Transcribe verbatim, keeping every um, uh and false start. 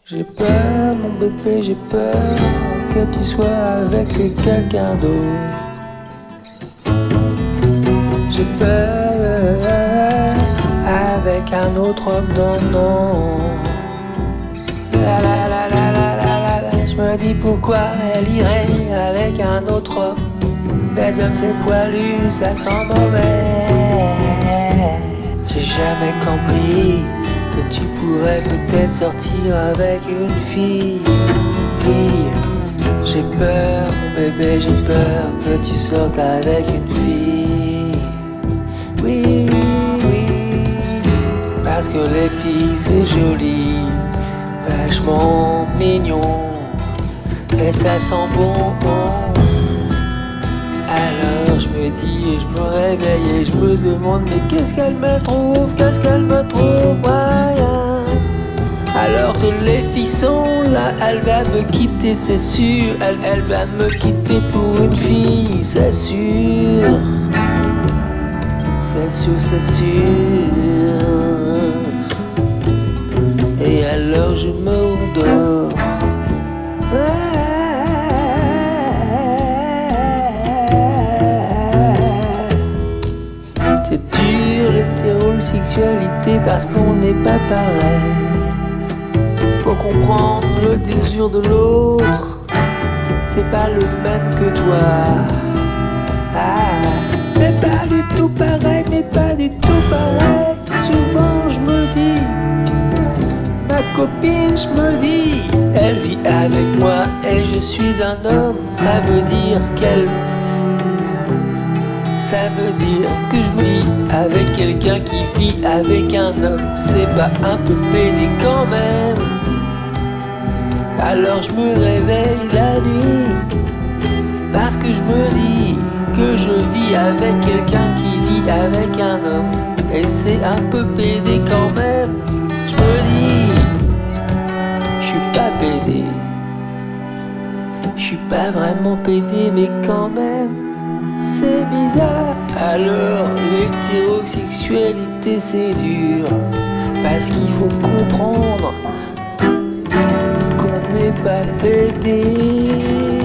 J'ai peur, mon bébé, j'ai peur que tu sois avec quelqu'un d'autre. J'ai peur avec un autre homme, non, non. La la la la la la la la. Je me dis pourquoi elle irait avec un autre homme. Les hommes c'est poilu, ça sent mauvais. J'ai jamais compris que tu pourrais peut-être sortir avec une fille, fille. J'ai peur, mon bébé, j'ai peur que tu sortes avec une fille. Oui, oui. Parce que les filles c'est joli, vachement mignon, et ça sent bon. Alors je me dis et je me réveille et je me demande mais qu'est-ce qu'elle me trouve, qu'est-ce qu'elle me trouve, rien. Alors que les filles sont là, elle va me quitter, c'est sûr. Elle, elle va me quitter pour une fille, c'est sûr. C'est sûr, c'est sûr. Et alors je m'endors. C'est dur l'hétérosexualité parce qu'on n'est pas pareil. Faut comprendre le désir de l'autre, c'est pas le même que toi. Ah, c'est pas du tout pareil, mais pas du tout pareil. Souvent je me dis, ma copine je me dis, elle vit avec moi et je suis un homme. Ça veut dire qu'elle Ça veut dire que je vis avec quelqu'un qui vit avec un homme. C'est pas un peu pédé quand même. Alors je me réveille la nuit parce que je me dis que je vis avec quelqu'un qui vit avec un homme. Et c'est un peu pédé quand même. Je me dis, je suis pas pédé. Je suis pas vraiment pédé mais quand même c'est bizarre. Alors l'hétérosexualité c'est dur, parce qu'il faut comprendre qu'on n'est pas pédé.